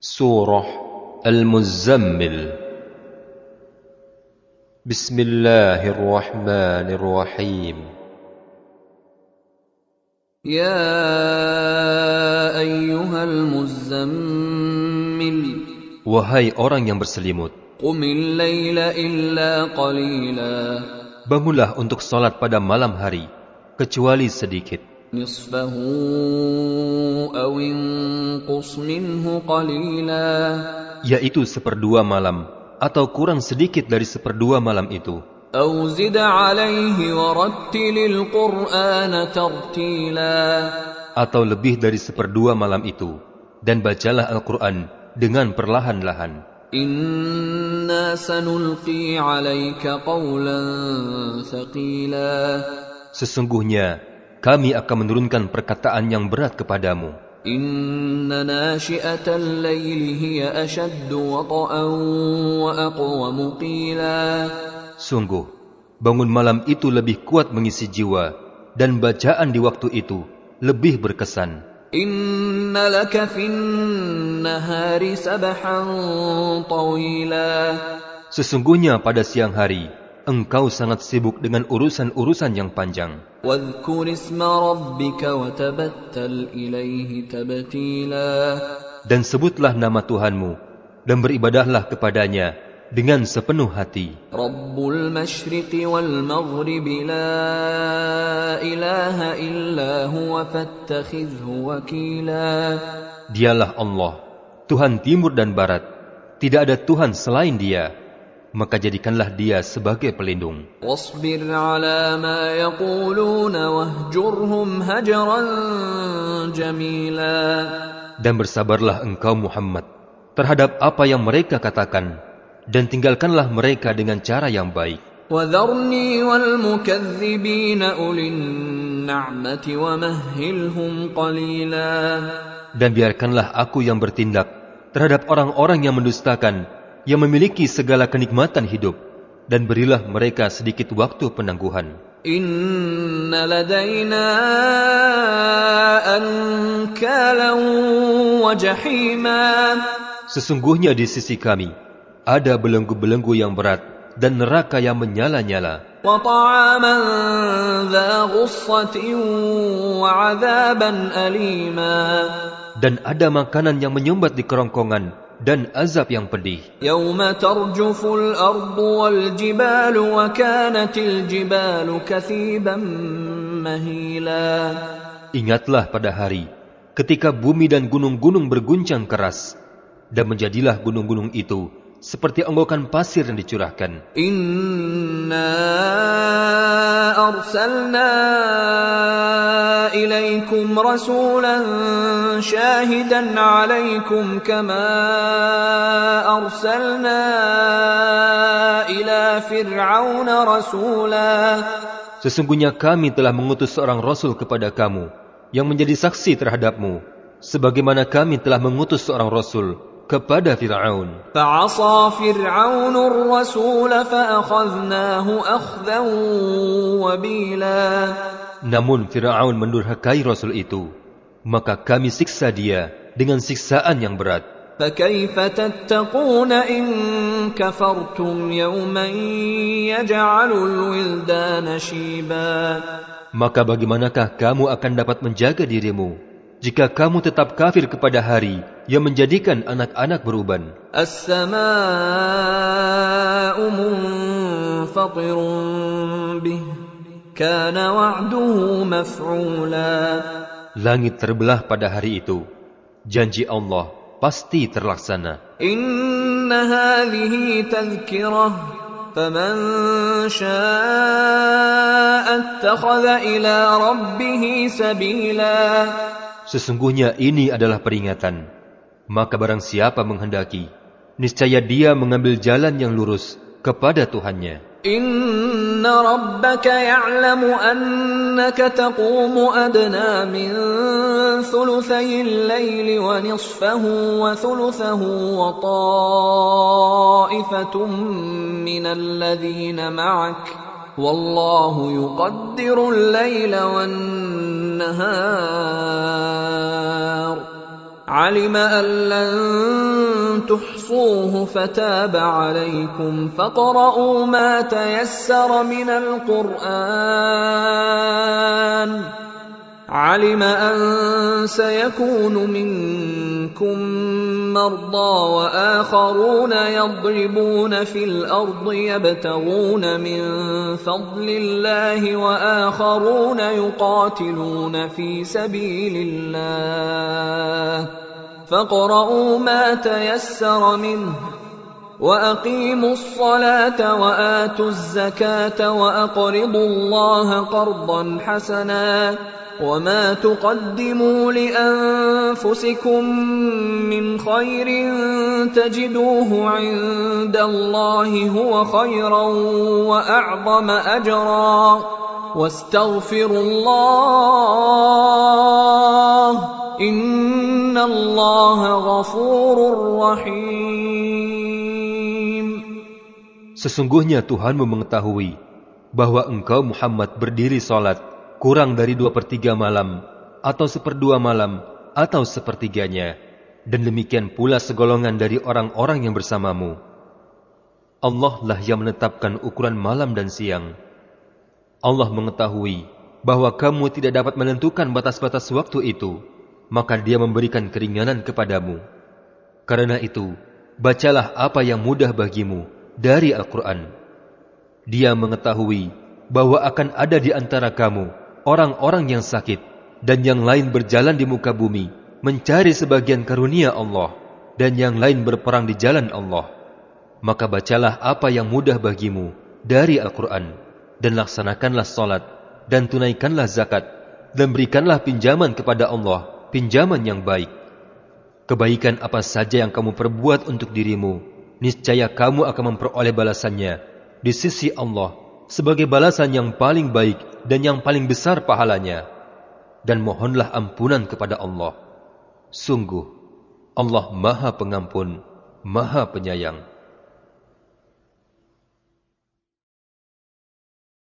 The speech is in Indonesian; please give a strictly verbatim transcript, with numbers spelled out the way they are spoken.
Surah Al-Muzammil. Bismillahirrahmanirrahim. Ya ayyuhal muzammil. Wahai orang yang berselimut, Qumil layla illa qalila. bangunlah untuk salat pada malam hari, kecuali sedikit. Nisfahu aw inqus minhu qalila. Yaitu seperdua malam, atau kurang sedikit dari seperdua malam itu. Aw zid alayhi warattilil Qur'ana tartila. Atau lebih dari seperdua malam itu, dan bacalah Al-Quran dengan perlahan-lahan. Inna sanulqi alayka qawlan thaqila. Sesungguhnya kami akan menurunkan perkataan yang berat kepadamu. Inna nashi'atal layli hiya ashaddu wata'an wa aqwamu qila. Sungguh, bangun malam itu lebih kuat mengisi jiwa, dan bacaan di waktu itu lebih berkesan. Inna laka fin nahari sabahan tawila. Sesungguhnya pada siang hari, engkau sangat sibuk dengan urusan-urusan yang panjang. Wadhkur isma rabbika wa tabattal ilaihi tabtila. Dan sebutlah nama Tuhanmu, dan beribadahlah kepadanya dengan sepenuh hati. Rabbul masyriqi wal maghribi la ilaha illa huwa fattakhidhu wakila. Dialah Allah, Tuhan timur dan barat, tidak ada Tuhan selain Dia, maka jadikanlah Dia sebagai pelindung. Wasbir ala ma yaquluna wahjurhum hajran jamila. Dan bersabarlah engkau Muhammad terhadap apa yang mereka katakan, dan tinggalkanlah mereka dengan cara yang baik. Wadharni wal mukadzibina ulin na'mati wa mahhilhum qalila. Dan biarkanlah aku yang bertindak terhadap orang-orang yang mendustakan, yang memiliki segala kenikmatan hidup, dan berilah mereka sedikit waktu penangguhan. Inna ladayna ankalan wa jahima. Sesungguhnya di sisi kami ada belenggu-belenggu yang berat dan neraka yang menyala-nyala. Wa ta'aman dha ghussatin wa 'adzaban alima. Dan ada makanan yang menyumbat di kerongkongan dan azab yang pedih. Yawma tarjuful ardu wal jibalu wa kanatil jibalu kathiban mahila. Ingatlah pada hari ketika bumi dan gunung-gunung berguncang keras, dan menjadilah gunung-gunung itu seperti onggokan pasir yang dicurahkan. Inna arsalna ilaikum rasulan syahidan alaikum kama arsalna ila fir'auna rasula. Sesungguhnya kami telah mengutus seorang rasul kepada kamu yang menjadi saksi terhadapmu, sebagaimana kami telah mengutus seorang rasul kepada Fir'aun. Fa'asa Fir'aunur rasul fa'akhadnahu akhdan wabila. Namun Fir'aun mendurhakai rasul itu, maka kami siksa dia dengan siksaan yang berat. فَكَيْفَ تَتَّقُونَ إِن كَفَرْتُمْ يَوْمًا يَجْعَلُ الْوِلْدَانَ شِيبًا. Maka bagaimanakah kamu akan dapat menjaga dirimu jika kamu tetap kafir kepada hari yang menjadikan anak-anak beruban? As-samaa'u munfatirun bih, kana wa'duhu maf'ula. Langit terbelah pada hari itu, janji Allah pasti terlaksana. Inna hadhihi tadhkirah, faman syaa'a ittakhadha ila rabbih sabila. Sesungguhnya ini adalah peringatan, maka barang siapa menghendaki, niscaya dia mengambil jalan yang lurus kepada Tuhannya. Inna rabbaka ya'lamu annaka taqumu adna min thuluthayil layli wa nisfahu wa thuluthahu wa ta'ifatun minal ladhina ma'ak. Wallahu yuqaddirul layla wan nahar علم أن لن تحصوه فتاب عليكم فاقرؤوا ما تيسر من القرآن علم أن سيكون منكم مرضى وآخرون يضربون في الأرض يبتغون من فضل الله وآخرون يقاتلون في سبيل الله فاقرؤوا ما تيسر منه وأقيموا الصلاة وآتوا الزكاة وأقرضوا الله قرضا حسنا وما تقدموا لأنفسكم من خير تجدوه عند الله هو خيرا وأعظم أجرا واستغفروا الله إن الله غفور رحيم. Sesungguhnya Tuhanmu mengetahui bahwa engkau Muhammad berdiri salat kurang dari dua per tiga malam, atau seperdua malam, atau sepertiganya, dan demikian pula segolongan dari orang-orang yang bersamamu. Allah lah yang menetapkan ukuran malam dan siang. Allah mengetahui bahwa kamu tidak dapat menentukan batas-batas waktu itu, maka Dia memberikan keringanan kepadamu. Karena itu, bacalah apa yang mudah bagimu dari Al-Quran. Dia mengetahui bahwa akan ada di antara kamu orang-orang yang sakit dan yang lain berjalan di muka bumi mencari sebagian karunia Allah dan yang lain berperang di jalan Allah. Maka bacalah apa yang mudah bagimu dari Al-Quran dan laksanakanlah salat dan tunaikanlah zakat dan berikanlah pinjaman kepada Allah, pinjaman yang baik. Kebaikan apa saja yang kamu perbuat untuk dirimu, niscaya kamu akan memperoleh balasannya di sisi Allah sebagai balasan yang paling baik dan yang paling besar pahalanya. Dan mohonlah ampunan kepada Allah. Sungguh, Allah Maha Pengampun, Maha Penyayang.